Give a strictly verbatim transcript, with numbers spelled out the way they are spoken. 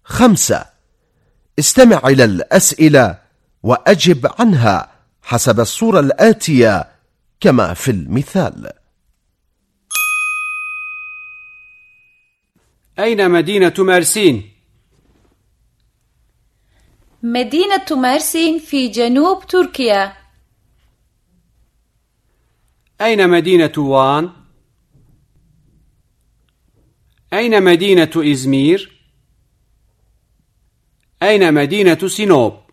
خمسة. استمع إلى الأسئلة وأجب عنها حسب الصورة الآتية كما في المثال. أين مدينة مرسين؟ مدينة مرسين في جنوب تركيا. أين مدينة وان؟ أين مدينة إزمير؟ أين مدينة سينوب؟